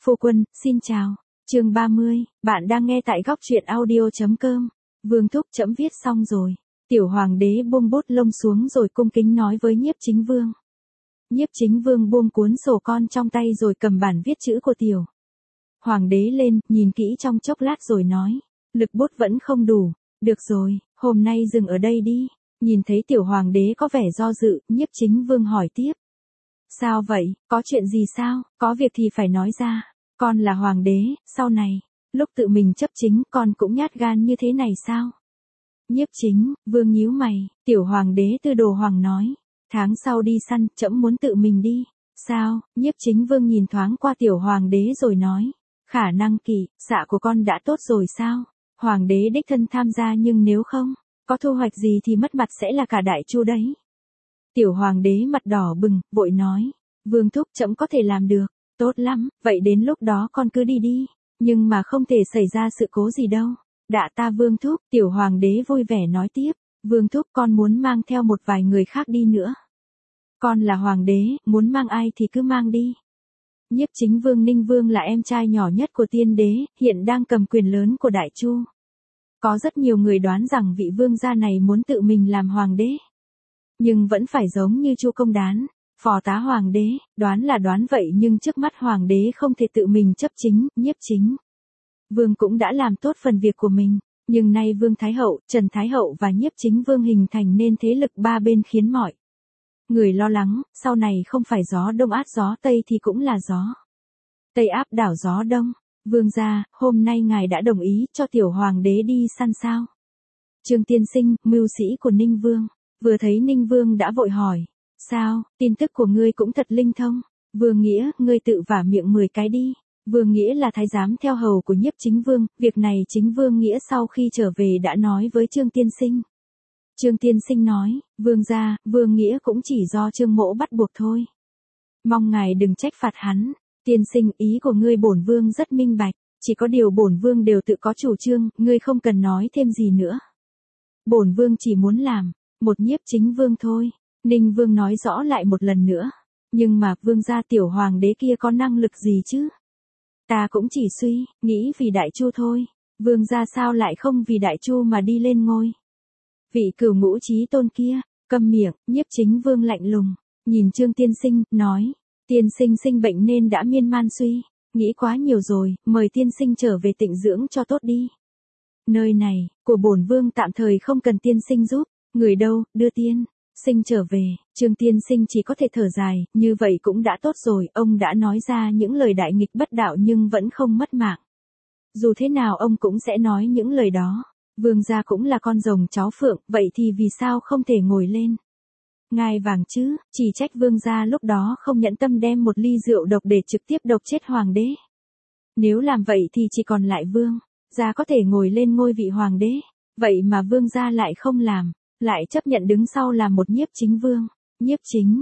Phu quân, xin chào. Chương 30, bạn đang nghe tại góc truyện audio.com. Vương thúc trẫm viết xong rồi. Tiểu hoàng đế buông bút lông xuống rồi cung kính nói với Nhiếp Chính Vương. Nhiếp Chính Vương buông cuốn sổ con trong tay rồi cầm bản viết chữ của tiểu hoàng đế lên, nhìn kỹ trong chốc lát rồi nói. Lực bút vẫn không đủ. Được rồi, hôm nay dừng ở đây đi. Nhìn thấy tiểu hoàng đế có vẻ do dự, Nhiếp Chính Vương hỏi tiếp. Sao vậy, có chuyện gì sao, có việc thì phải nói ra. Con là hoàng đế, sau này, lúc tự mình chấp chính con cũng nhát gan như thế này sao? Nhiếp Chính Vương nhíu mày, tiểu hoàng đế Tư Đồ Hoàng nói. Tháng sau đi săn, trẫm muốn tự mình đi. Sao? Nhiếp Chính Vương nhìn thoáng qua tiểu hoàng đế rồi nói. Khả năng kỵ xạ của con đã tốt rồi sao? Hoàng đế đích thân tham gia nhưng nếu không, có thu hoạch gì thì mất mặt sẽ là cả đại chu đấy. Tiểu hoàng đế mặt đỏ bừng, vội nói. Vương thúc trẫm có thể làm được. Tốt lắm, vậy đến lúc đó con cứ đi đi. Nhưng mà không thể xảy ra sự cố gì đâu. Đạ ta Vương thúc, tiểu hoàng đế vui vẻ nói tiếp. Vương thúc con muốn mang theo một vài người khác đi nữa. Con là hoàng đế, muốn mang ai thì cứ mang đi. Nhiếp Chính Vương Ninh Vương là em trai nhỏ nhất của tiên đế, hiện đang cầm quyền lớn của Đại Chu. Có rất nhiều người đoán rằng vị vương gia này muốn tự mình làm hoàng đế. Nhưng vẫn phải giống như Chu Công Đán, phò tá hoàng đế, đoán là đoán vậy nhưng trước mắt hoàng đế không thể tự mình chấp chính. Nhiếp Chính Vương cũng đã làm tốt phần việc của mình, nhưng nay Vương Thái Hậu, Trần Thái Hậu và Nhiếp Chính Vương hình thành nên thế lực ba bên khiến mọi người lo lắng, sau này không phải gió đông át gió tây thì cũng là gió tây áp đảo gió đông. Vương gia, hôm nay ngài đã đồng ý cho tiểu hoàng đế đi săn sao? Trương tiên sinh, mưu sĩ của Ninh Vương, vừa thấy Ninh Vương đã vội hỏi. Sao, tin tức của ngươi cũng thật linh thông. Vương Nghĩa, ngươi tự vả miệng 10 cái đi. Vương Nghĩa là thái giám theo hầu của Nhiếp Chính Vương, việc này chính Vương Nghĩa sau khi trở về đã nói với Trương tiên sinh. Trương tiên sinh nói, Vương gia, Vương Nghĩa cũng chỉ do Trương mỗ bắt buộc thôi. Mong ngài đừng trách phạt hắn. Tiên sinh, ý của ngươi bổn vương rất minh bạch, chỉ có điều bổn vương đều tự có chủ trương, ngươi không cần nói thêm gì nữa. Bổn vương chỉ muốn làm một Nhiếp Chính Vương thôi. Ninh Vương nói rõ lại một lần nữa. Nhưng mà vương gia tiểu hoàng đế kia có năng lực gì chứ? Ta cũng chỉ suy nghĩ vì Đại Chu thôi. Vương gia sao lại không vì Đại Chu mà đi lên ngôi? Vị cửu ngũ chí tôn kia, câm miệng. Nhiếp Chính Vương lạnh lùng, nhìn Trương tiên sinh, nói. Tiên sinh sinh bệnh nên đã miên man suy, nghĩ quá nhiều rồi, mời tiên sinh trở về tịnh dưỡng cho tốt đi. Nơi này, của bổn vương tạm thời không cần tiên sinh giúp, người đâu, đưa tiên sinh trở về. Trương tiên sinh chỉ có thể thở dài, như vậy cũng đã tốt rồi, ông đã nói ra những lời đại nghịch bất đạo nhưng vẫn không mất mạng. Dù thế nào ông cũng sẽ nói những lời đó. Vương gia cũng là con rồng cháu phượng, vậy thì vì sao không thể ngồi lên ngai vàng chứ? Chỉ trách vương gia lúc đó không nhẫn tâm đem một ly rượu độc để trực tiếp độc chết hoàng đế. Nếu làm vậy thì chỉ còn lại vương gia có thể ngồi lên ngôi vị hoàng đế. Vậy mà vương gia lại không làm, lại chấp nhận đứng sau làm một Nhiếp Chính Vương. Nhiếp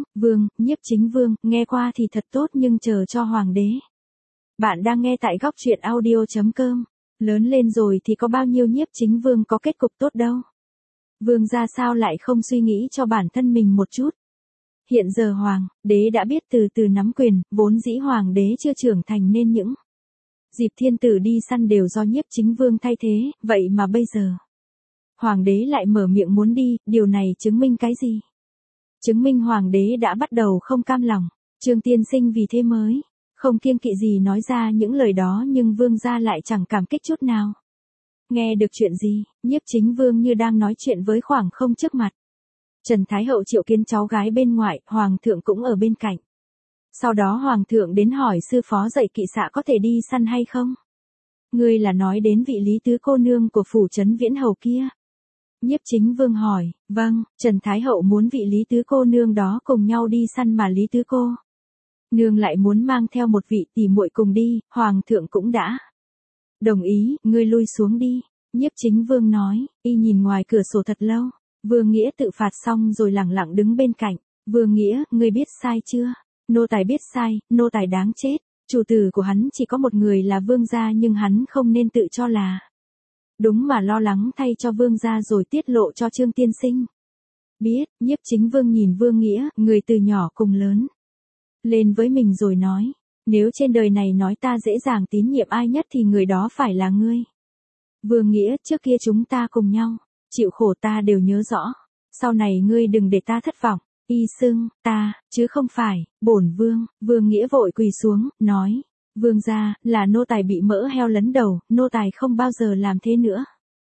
Chính Vương, nghe qua thì thật tốt nhưng chờ cho hoàng đế. Bạn đang nghe tại góc truyện audio.com. Lớn lên rồi thì có bao nhiêu Nhiếp Chính Vương có kết cục tốt đâu. Vương gia sao lại không suy nghĩ cho bản thân mình một chút. Hiện giờ hoàng đế đã biết từ từ nắm quyền, vốn dĩ hoàng đế chưa trưởng thành nên những dịp thiên tử đi săn đều do Nhiếp Chính Vương thay thế, vậy mà bây giờ hoàng đế lại mở miệng muốn đi, điều này chứng minh cái gì? Chứng minh hoàng đế đã bắt đầu không cam lòng. Trương tiên sinh vì thế mới không kiêng kỵ gì nói ra những lời đó nhưng vương gia lại chẳng cảm kích chút nào. Nghe được chuyện gì, Nhiếp Chính Vương như đang nói chuyện với khoảng không trước mặt. Trần Thái Hậu triệu kiến cháu gái bên ngoài, hoàng thượng cũng ở bên cạnh. Sau đó hoàng thượng đến hỏi sư phó dạy kỵ xạ có thể đi săn hay không? Ngươi là nói đến vị Lý Tứ cô nương của phủ trấn Viễn Hầu kia. Nhiếp Chính Vương hỏi, vâng, Trần Thái Hậu muốn vị Lý Tứ cô nương đó cùng nhau đi săn mà Lý Tứ cô nương lại muốn mang theo một vị tỷ muội cùng đi, hoàng thượng cũng đã đồng ý, ngươi lui xuống đi. Nhiếp Chính Vương nói, y nhìn ngoài cửa sổ thật lâu. Vương Nghĩa tự phạt xong rồi lẳng lặng đứng bên cạnh. Vương Nghĩa, ngươi biết sai chưa? Nô tài biết sai, nô tài đáng chết. Chủ tử của hắn chỉ có một người là vương gia nhưng hắn không nên tự cho là đúng mà lo lắng thay cho vương gia rồi tiết lộ cho Trương tiên sinh. Biết. Nhiếp Chính Vương nhìn Vương Nghĩa, người từ nhỏ cùng lớn lên với mình rồi nói. Nếu trên đời này nói ta dễ dàng tín nhiệm ai nhất thì người đó phải là ngươi. Vương Nghĩa, trước kia chúng ta cùng nhau, chịu khổ ta đều nhớ rõ. Sau này ngươi đừng để ta thất vọng. Y xưng, ta, chứ không phải, bổn vương. Vương Nghĩa vội quỳ xuống, nói. Vương gia, là nô tài bị mỡ heo lấn đầu, nô tài không bao giờ làm thế nữa.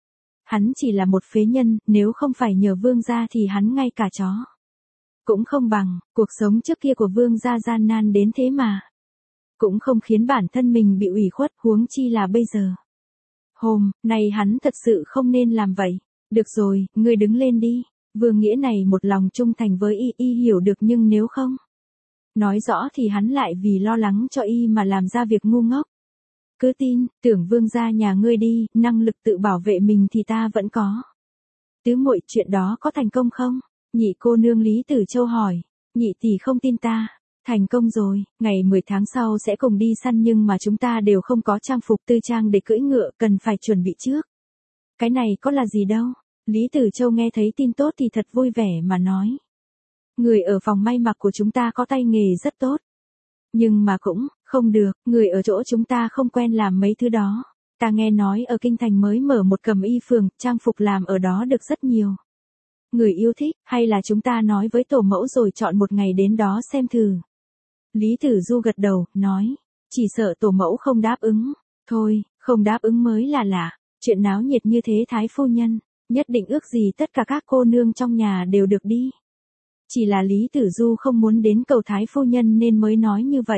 Hắn chỉ là một phế nhân, nếu không phải nhờ vương gia thì hắn ngay cả chó cũng không bằng. Cuộc sống trước kia của vương gia gian nan đến thế mà cũng không khiến bản thân mình bị ủy khuất, huống chi là bây giờ. Hôm nay hắn thật sự không nên làm vậy. Được rồi, ngươi đứng lên đi. Vương Nghĩa này một lòng trung thành với y hiểu được, nhưng nếu không nói rõ thì hắn lại vì lo lắng cho y mà làm ra việc ngu ngốc. Cứ tin tưởng vương gia nhà ngươi đi, năng lực tự bảo vệ mình thì ta vẫn có. Tứ muội, chuyện đó có thành công không? Nhị cô nương Lý Tử Châu hỏi. Nhị tỷ không tin ta. Thành công rồi, ngày 10 tháng sau sẽ cùng đi săn, nhưng mà chúng ta đều không có trang phục tư trang để cưỡi ngựa, cần phải chuẩn bị trước. Cái này có là gì đâu. Lý Tử Châu nghe thấy tin tốt thì thật vui vẻ mà nói. Người ở phòng may mặc của chúng ta có tay nghề rất tốt. Nhưng mà cũng không được, người ở chỗ chúng ta không quen làm mấy thứ đó. Ta nghe nói ở Kinh Thành mới mở một cẩm y phường, trang phục làm ở đó được rất nhiều người yêu thích, hay là chúng ta nói với tổ mẫu rồi chọn một ngày đến đó xem thử. Lý Tử Du gật đầu, nói, chỉ sợ tổ mẫu không đáp ứng. Thôi, không đáp ứng mới là lạ, chuyện náo nhiệt như thế thái phu nhân, nhất định ước gì tất cả các cô nương trong nhà đều được đi. Chỉ là Lý Tử Du không muốn đến cầu thái phu nhân nên mới nói như vậy.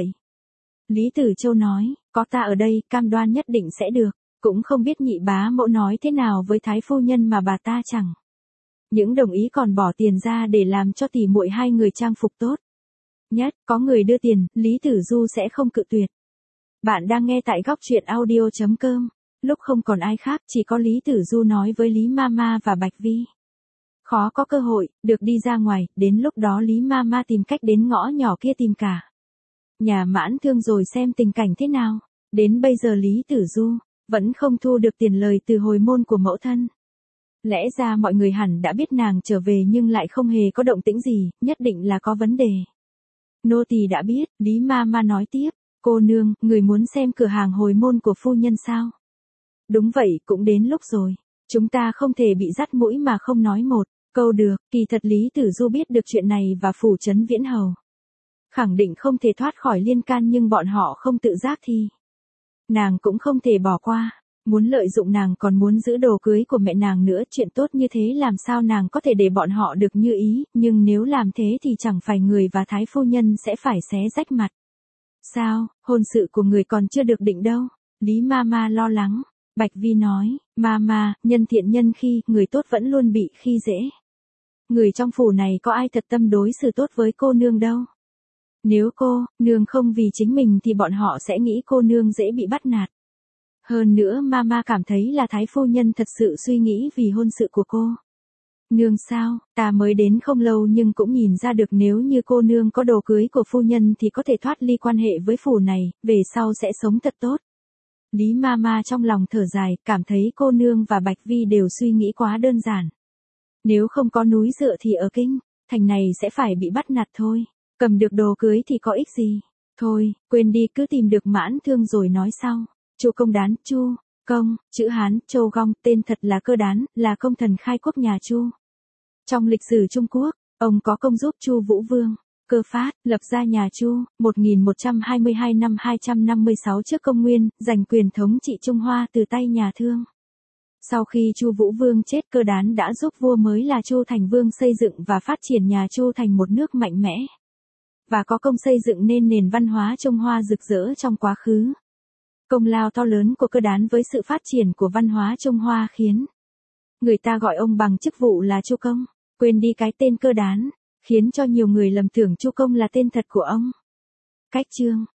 Lý Tử Châu nói, có ta ở đây, cam đoan nhất định sẽ được, cũng không biết nhị bá mẫu nói thế nào với thái phu nhân mà bà ta chẳng những đồng ý còn bỏ tiền ra để làm cho tỷ muội hai người trang phục tốt nhất. Có người đưa tiền, Lý Tử Du sẽ không cự tuyệt. Bạn đang nghe tại góc truyện audio.com. Lúc không còn ai khác, chỉ có Lý Tử Du nói với Lý Mama và Bạch Vi. Khó có cơ hội được đi ra ngoài, đến lúc đó Lý Mama tìm cách đến ngõ nhỏ kia tìm cả nhà Mãn Thương rồi xem tình cảnh thế nào. Đến bây giờ Lý Tử Du vẫn không thu được tiền lời từ hồi môn của mẫu thân. Lẽ ra mọi người hẳn đã biết nàng trở về nhưng lại không hề có động tĩnh gì, nhất định là có vấn đề. Nô tỳ đã biết, Lý Mama nói tiếp. Cô nương, người muốn xem cửa hàng hồi môn của phu nhân sao? Đúng vậy, cũng đến lúc rồi. Chúng ta không thể bị dắt mũi mà không nói một câu được. Kỳ thật Lý Tử Du biết được chuyện này và phủ trấn Viễn Hầu khẳng định không thể thoát khỏi liên can, nhưng bọn họ không tự giác thì nàng cũng không thể bỏ qua. Muốn lợi dụng nàng còn muốn giữ đồ cưới của mẹ nàng nữa, chuyện tốt như thế làm sao nàng có thể để bọn họ được như ý, nhưng nếu làm thế thì chẳng phải người và thái phu nhân sẽ phải xé rách mặt. Sao, hôn sự của người còn chưa được định đâu? Lý Mama lo lắng. Bạch Vi nói, Mama, nhân thiện nhân khi, người tốt vẫn luôn bị khi dễ. Người trong phủ này có ai thật tâm đối xử tốt với cô nương đâu. Nếu cô nương không vì chính mình thì bọn họ sẽ nghĩ cô nương dễ bị bắt nạt. Hơn nữa Mama cảm thấy là thái phu nhân thật sự suy nghĩ vì hôn sự của cô nương sao? Ta mới đến không lâu nhưng cũng nhìn ra được, nếu như cô nương có đồ cưới của phu nhân thì có thể thoát ly quan hệ với phủ này, về sau sẽ sống thật tốt. Lý Mama trong lòng thở dài, cảm thấy cô nương và Bạch Vi đều suy nghĩ quá đơn giản. Nếu không có núi dựa thì ở Kinh Thành này sẽ phải bị bắt nạt thôi. Cầm được đồ cưới thì có ích gì? Thôi, quên đi, cứ tìm được Mãn Thương rồi nói sau. Chu Công Đán, Chu Công, chữ Hán, Châu Gong, tên thật là Cơ Đán, là công thần khai quốc nhà Chu. Trong lịch sử Trung Quốc, ông có công giúp Chu Vũ Vương Cơ Phát lập ra nhà Chu, 1122 năm 256 trước công nguyên, giành quyền thống trị Trung Hoa từ tay nhà Thương. Sau khi Chu Vũ Vương chết, Cơ Đán đã giúp vua mới là Chu Thành Vương xây dựng và phát triển nhà Chu thành một nước mạnh mẽ, và có công xây dựng nên nền văn hóa Trung Hoa rực rỡ trong quá khứ. Công lao to lớn của Cơ Đán với sự phát triển của văn hóa Trung Hoa khiến người ta gọi ông bằng chức vụ là Chu Công. Quên đi cái tên Cơ Đán, khiến cho nhiều người lầm tưởng Chu Công là tên thật của ông. Cách chương